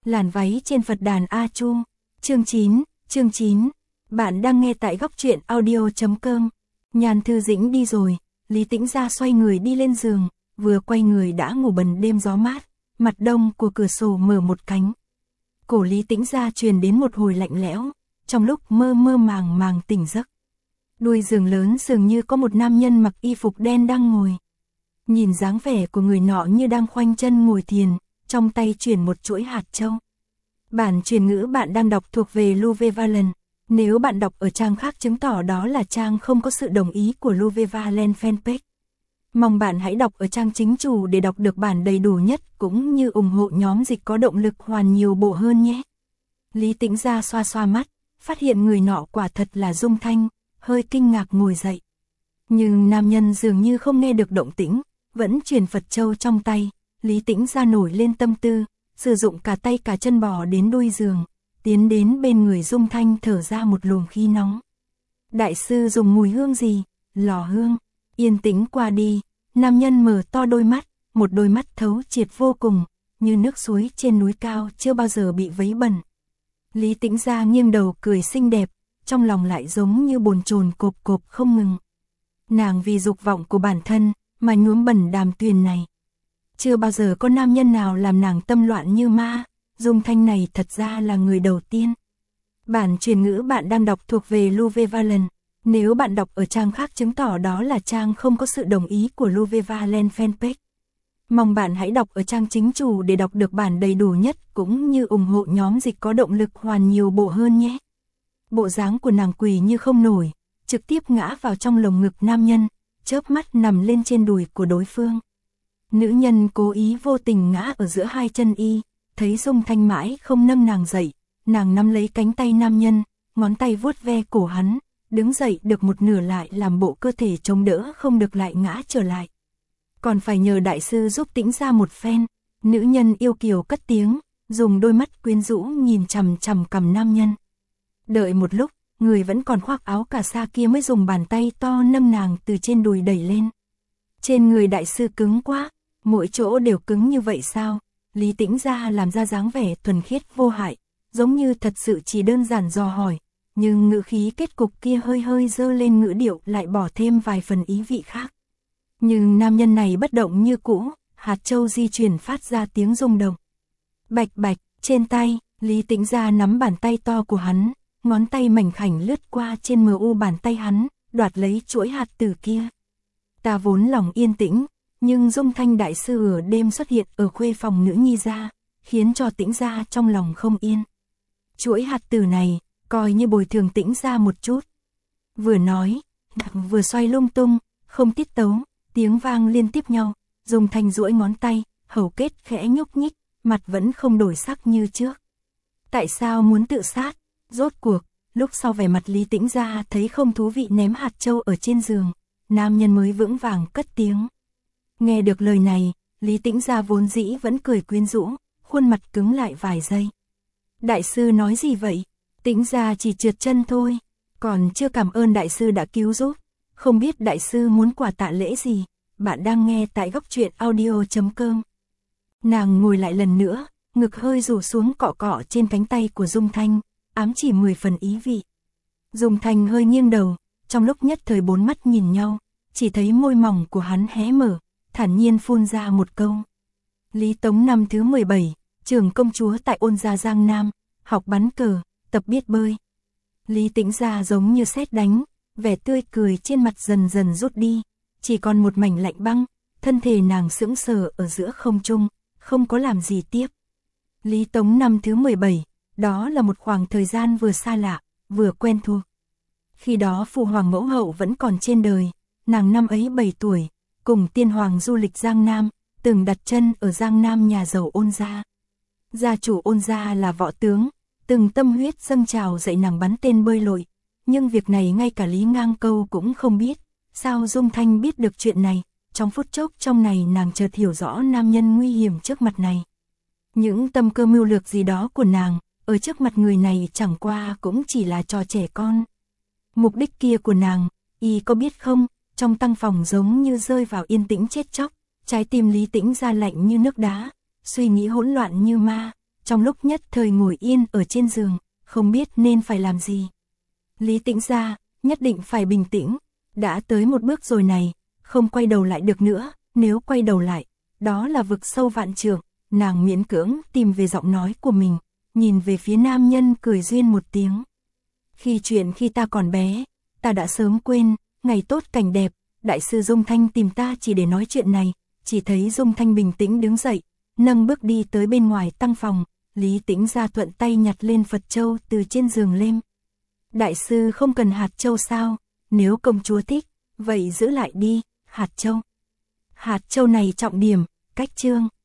Làn váy trên Phật đàn A Chu. Chương 9. Bạn đang nghe tại góc truyện audio.com. Nhan Thư Dĩnh đi rồi, Lý Tĩnh Gia xoay người đi lên giường, vừa quay người đã ngủ bần đêm gió mát, mặt đông của cửa sổ mở một cánh. Cổ Lý Tĩnh Gia truyền đến một hồi lạnh lẽo, trong lúc mơ mơ màng màng tỉnh giấc. Đuôi giường lớn dường như có một nam nhân mặc y phục đen đang ngồi. Nhìn dáng vẻ của người nọ như đang khoanh chân ngồi thiền, trong tay chuyển một chuỗi hạt châu. Bản truyền ngữ bạn đang đọc thuộc về Louve Valen. Nếu bạn đọc ở trang khác chứng tỏ đó là trang không có sự đồng ý của Louve Valen fanpage. Mong bạn hãy đọc ở trang chính chủ để đọc được bản đầy đủ nhất cũng như ủng hộ nhóm dịch có động lực hoàn nhiều bộ hơn nhé. Lý Tĩnh Gia xoa xoa mắt, phát hiện người nọ quả thật là Dung Thanh, hơi kinh ngạc ngồi dậy. Nhưng nam nhân dường như không nghe được động tĩnh, vẫn truyền Phật châu trong tay. Lý Tĩnh Gia nổi lên tâm tư, sử dụng cả tay cả chân bò đến đuôi giường, tiến đến bên người Dung Thanh thở ra một luồng khí nóng. Đại sư dùng mùi hương gì? Lò hương. Yên tĩnh qua đi, nam nhân mở to đôi mắt, một đôi mắt thấu triệt vô cùng, như nước suối trên núi cao chưa bao giờ bị vấy bẩn. Lý Tĩnh Gia nghiêng đầu cười xinh đẹp, trong lòng lại giống như bồn chồn cộp cộp không ngừng. Nàng vì dục vọng của bản thân mà nhuốm bẩn đàm tuyền này. Chưa bao giờ có nam nhân nào làm nàng tâm loạn như ma, Dung Thanh này thật ra là người đầu tiên. Bản truyền ngữ bạn đang đọc thuộc về Louve Valen. Nếu bạn đọc ở trang khác chứng tỏ đó là trang không có sự đồng ý của Louve Valen fanpage. Mong bạn hãy đọc ở trang chính chủ để đọc được bản đầy đủ nhất cũng như ủng hộ nhóm dịch có động lực hoàn nhiều bộ hơn nhé. Bộ dáng của nàng quỳ như không nổi, trực tiếp ngã vào trong lồng ngực nam nhân, chớp mắt nằm lên trên đùi của đối phương. Nữ nhân cố ý vô tình ngã ở giữa hai chân y, thấy Dung Thanh mãi không nâng nàng dậy, nàng nắm lấy cánh tay nam nhân, ngón tay vuốt ve cổ hắn, đứng dậy được một nửa lại làm bộ cơ thể chống đỡ không được lại ngã trở lại. Còn phải nhờ đại sư giúp Tĩnh Gia một phen. Nữ nhân yêu kiều cất tiếng, dùng đôi mắt quyến rũ nhìn chằm chằm cằm nam nhân. Đợi một lúc, người vẫn còn khoác áo cà sa kia mới dùng bàn tay to nâng nàng từ trên đùi đẩy lên. Trên người đại sư cứng quá, mỗi chỗ đều cứng như vậy sao? Lý Tĩnh Gia làm ra dáng vẻ thuần khiết vô hại, giống như thật sự chỉ đơn giản dò hỏi, nhưng ngữ khí kết cục kia hơi hơi dơ lên ngữ điệu lại bỏ thêm vài phần ý vị khác. Nhưng nam nhân này bất động như cũ, hạt châu di chuyển phát ra tiếng rung động. Bạch bạch, trên tay, Lý Tĩnh Gia nắm bàn tay to của hắn, ngón tay mảnh khảnh lướt qua trên mu bàn tay hắn, đoạt lấy chuỗi hạt tử kia. Ta vốn lòng yên tĩnh, nhưng Dung Thanh đại sư ở đêm xuất hiện ở khuê phòng nữ nhi gia, khiến cho Tĩnh Gia trong lòng không yên. Chuỗi hạt tử này, coi như bồi thường Tĩnh Gia một chút. Vừa nói, vừa xoay lung tung, không tiết tấu, tiếng vang liên tiếp nhau, Dung Thanh duỗi ngón tay, hầu kết khẽ nhúc nhích, mặt vẫn không đổi sắc như trước. Tại sao muốn tự sát? Rốt cuộc, lúc sau vẻ mặt Lý Tĩnh Gia thấy không thú vị ném hạt châu ở trên giường, nam nhân mới vững vàng cất tiếng. Nghe được lời này, Lý Tĩnh Gia vốn dĩ vẫn cười quyến rũ, khuôn mặt cứng lại vài giây. Đại sư nói gì vậy? Tĩnh Gia chỉ trượt chân thôi, còn chưa cảm ơn đại sư đã cứu giúp, không biết đại sư muốn quà tạ lễ gì. Bạn đang nghe tại góc truyện audio.com. Nàng ngồi lại lần nữa, ngực hơi rủ xuống cọ cọ trên cánh tay của Dung Thanh, ám chỉ 10 phần ý vị. Dung Thanh hơi nghiêng đầu, trong lúc nhất thời bốn mắt nhìn nhau, chỉ thấy môi mỏng của hắn hé mở, thản nhiên phun ra một câu. Lý Tống năm thứ 17, trưởng công chúa tại Ôn Gia Giang Nam, học bắn cờ, tập biết bơi. Lý Tĩnh Gia giống như sét đánh, vẻ tươi cười trên mặt dần dần rút đi, chỉ còn một mảnh lạnh băng, thân thể nàng sững sờ ở giữa không trung, không có làm gì tiếp. Lý Tống năm thứ 17, đó là một khoảng thời gian vừa xa lạ, vừa quen thuộc. Khi đó Phụ Hoàng Mẫu Hậu vẫn còn trên đời, nàng năm ấy 7 tuổi, cùng Tiên Hoàng du lịch Giang Nam, từng đặt chân ở Giang Nam nhà giàu Ôn Gia. Gia chủ Ôn Gia là võ tướng, từng tâm huyết dâng trào dạy nàng bắn tên bơi lội, nhưng việc này ngay cả Lý Ngang Câu cũng không biết. Sao Dung Thanh biết được chuyện này? Trong phút chốc trong này nàng chợt hiểu rõ nam nhân nguy hiểm trước mặt này. Những tâm cơ mưu lược gì đó của nàng, ở trước mặt người này chẳng qua cũng chỉ là trò trẻ con. Mục đích kia của nàng, y có biết không? Trong tăng phòng giống như rơi vào yên tĩnh chết chóc, trái tim Lý Tĩnh Gia lạnh như nước đá, suy nghĩ hỗn loạn như ma, trong lúc nhất thời ngồi yên ở trên giường, không biết nên phải làm gì. Lý Tĩnh Gia, nhất định phải bình tĩnh, đã tới một bước rồi này, không quay đầu lại được nữa, nếu quay đầu lại, đó là vực sâu vạn trượng. Nàng miễn cưỡng tìm về giọng nói của mình, nhìn về phía nam nhân cười duyên một tiếng. Khi ta còn bé, ta đã sớm quên, ngày tốt cảnh đẹp, đại sư Dung Thanh tìm ta chỉ để nói chuyện này, chỉ thấy Dung Thanh bình tĩnh đứng dậy, nâng bước đi tới bên ngoài tăng phòng, Lý Tĩnh Gia thuận tay nhặt lên Phật châu từ trên giường lên. Đại sư không cần hạt châu sao, nếu công chúa thích, vậy giữ lại đi, hạt châu. Hạt châu này trọng điểm, cách chương.